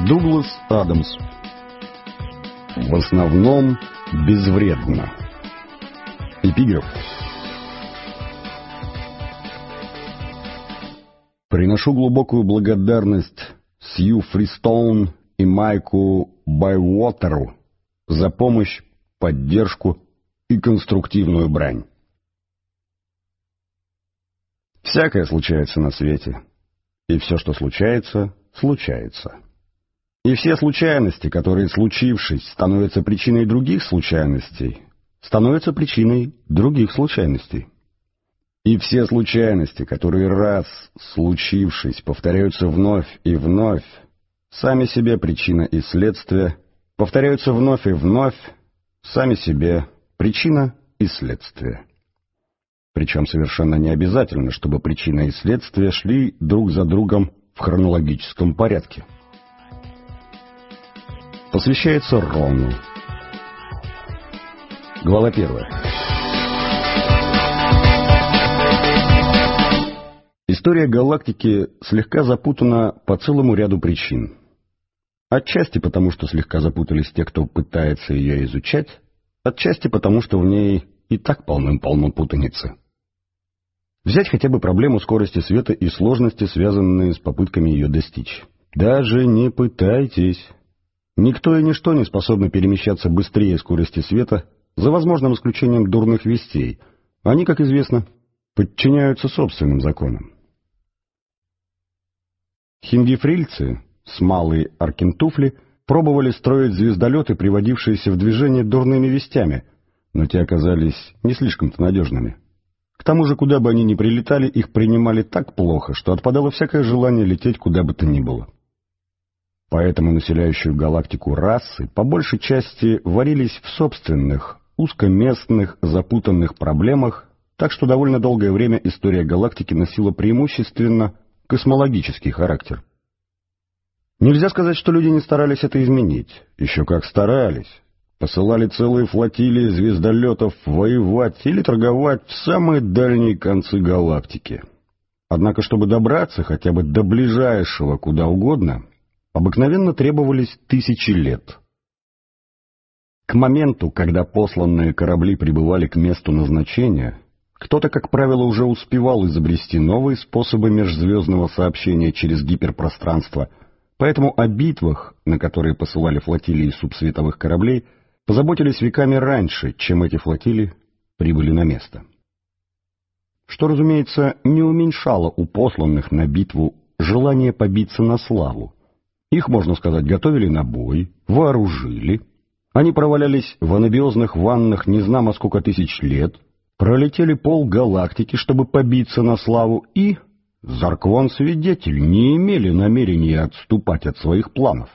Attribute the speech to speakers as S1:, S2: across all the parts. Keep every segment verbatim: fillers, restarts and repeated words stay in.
S1: Дуглас Адамс. В основном безвредно. Эпиграф. Приношу глубокую благодарность Сью Фристоун и Майку Байуотеру за помощь, поддержку и конструктивную брань. Всякое случается на свете, и все, что случается, случается. И все случайности, которые, случившись, становятся причиной других случайностей, становятся причиной других случайностей. И все случайности, которые, раз случившись, повторяются вновь и вновь, сами себе причина и следствие, повторяются вновь и вновь, сами себе причина и следствие. Причем совершенно не обязательно, чтобы причина и следствие шли друг за другом в хронологическом порядке. Посвящается Рону. Глава первая. История галактики слегка запутана по целому ряду причин. Отчасти потому, что слегка запутались те, кто пытается ее изучать, отчасти потому, что в ней и так полным-полно путаницы. Взять хотя бы проблему скорости света и сложности, связанные с попытками ее достичь. Даже не пытайтесь. Никто и ничто не способны перемещаться быстрее скорости света, за возможным исключением дурных вестей. Они, как известно, подчиняются собственным законам. Хиндифрильцы с малой Аркентуфли пробовали строить звездолеты, приводившиеся в движение дурными вестями, но те оказались не слишком-то надежными. К тому же, куда бы они ни прилетали, их принимали так плохо, что отпадало всякое желание лететь куда бы то ни было. Поэтому населяющую галактику расы по большей части варились в собственных, узкоместных, запутанных проблемах, так что довольно долгое время история галактики носила преимущественно космологический характер. Нельзя сказать, что люди не старались это изменить. Еще как старались. Посылали целые флотилии звездолетов воевать или торговать в самые дальние концы галактики. Однако, чтобы добраться хотя бы до ближайшего куда угодно, обыкновенно требовались тысячи лет. К моменту, когда посланные корабли прибывали к месту назначения, кто-то, как правило, уже успевал изобрести новые способы межзвездного сообщения через гиперпространство, поэтому о битвах, на которые посылали флотилии субсветовых кораблей, позаботились веками раньше, чем эти флотилии прибыли на место. Что, разумеется, не уменьшало у посланных на битву желание побиться на славу. Их, можно сказать, готовили на бой, вооружили. Они провалялись в анабиозных ваннах незнамо сколько тысяч лет, пролетели полгалактики, чтобы побиться на славу, и, Зарквон-свидетель, не имели намерения отступать от своих планов.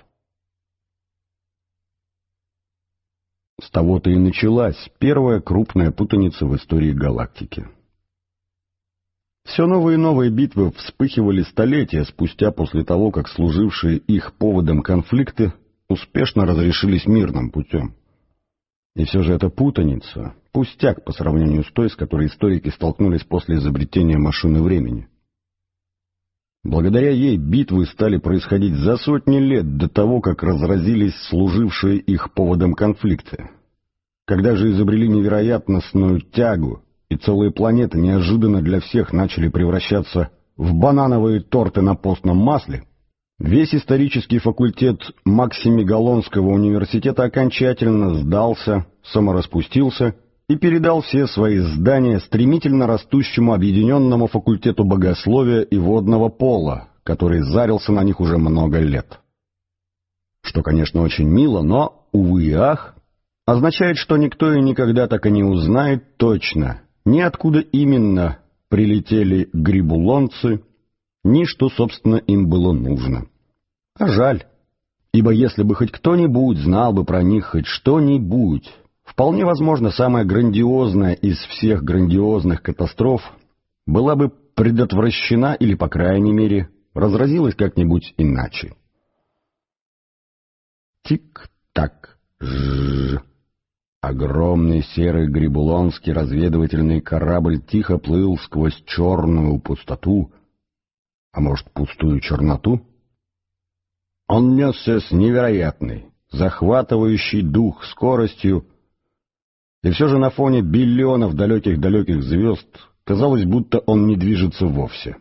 S1: С того-то и началась первая крупная путаница в истории галактики. Все новые и новые битвы вспыхивали столетия спустя после того, как служившие их поводом конфликты успешно разрешились мирным путем. И все же эта путаница — пустяк по сравнению с той, с которой историки столкнулись после изобретения машины времени. Благодаря ей битвы стали происходить за сотни лет до того, как разразились служившие их поводом конфликты. Когда же изобрели невероятностную тягу, и целые планеты неожиданно для всех начали превращаться в банановые торты на постном масле, весь исторический факультет Максимегалонского университета окончательно сдался, самораспустился и передал все свои здания стремительно растущему объединенному факультету богословия и водного пола, который зарился на них уже много лет. Что, конечно, очень мило, но, увы и ах, означает, что никто и никогда так и не узнает точно, ни откуда именно прилетели грибулонцы, ни что, собственно, им было нужно. А жаль, ибо если бы хоть кто-нибудь знал бы про них хоть что-нибудь, вполне возможно, самая грандиозная из всех грандиозных катастроф была бы предотвращена или, по крайней мере, разразилась как-нибудь иначе. Тик-так, жжж. Огромный серый грибулонский разведывательный корабль тихо плыл сквозь черную пустоту, а может, пустую черноту? Он несся с невероятной, захватывающей дух скоростью, и все же на фоне биллионов далеких-далеких звезд казалось, будто он не движется вовсе.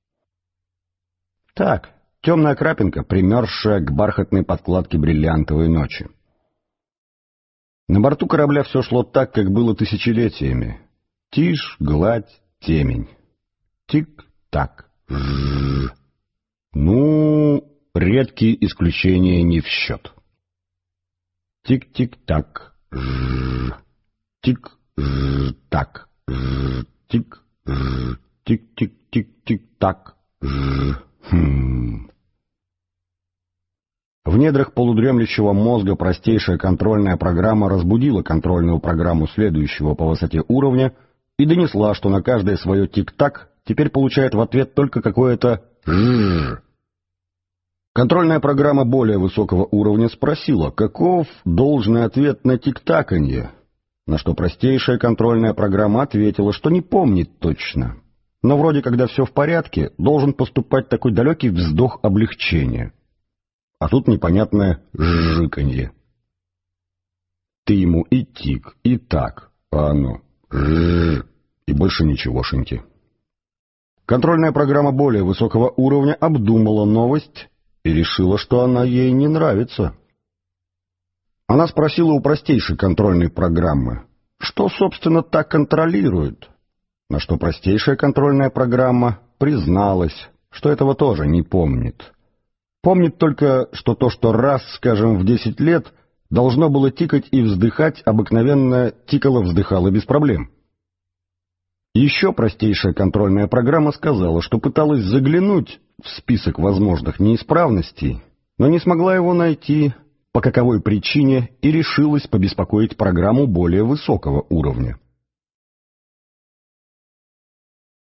S1: Так, темная крапинка, примерзшая к бархатной подкладке бриллиантовой ночи. На борту корабля все шло так, как было тысячелетиями. Тишь, гладь, темень. Тик-так, жжж. Ну, редкие исключения не в счет. Тик-тик-так, жжж. Тик-жжж-так, жжж. Тик-жжж. Тик-тик-тик-тик-так, жжж. Хм... В недрах полудремлющего мозга простейшая контрольная программа разбудила контрольную программу следующего по высоте уровня и донесла, что на каждое свое тик-так теперь получает в ответ только какое-то «жжж». Контрольная программа более высокого уровня спросила, каков должный ответ на тик-таканье, на что простейшая контрольная программа ответила, что не помнит точно, но вроде когда все в порядке, должен поступать такой далекий вздох облегчения. А тут непонятное жжиканье. Ты ему и тик, и так, а оно жжж, и больше ничегошеньки. Контрольная программа более высокого уровня обдумала новость и решила, что она ей не нравится. Она спросила у простейшей контрольной программы, что, собственно, так контролирует, на что простейшая контрольная программа призналась, что этого тоже не помнит. Помнит только, что то, что раз, скажем, в десять лет должно было тикать и вздыхать, обыкновенно тикало-вздыхало без проблем. Еще простейшая контрольная программа сказала, что пыталась заглянуть в список возможных неисправностей, но не смогла его найти, по каковой причине, и решилась побеспокоить программу более высокого уровня.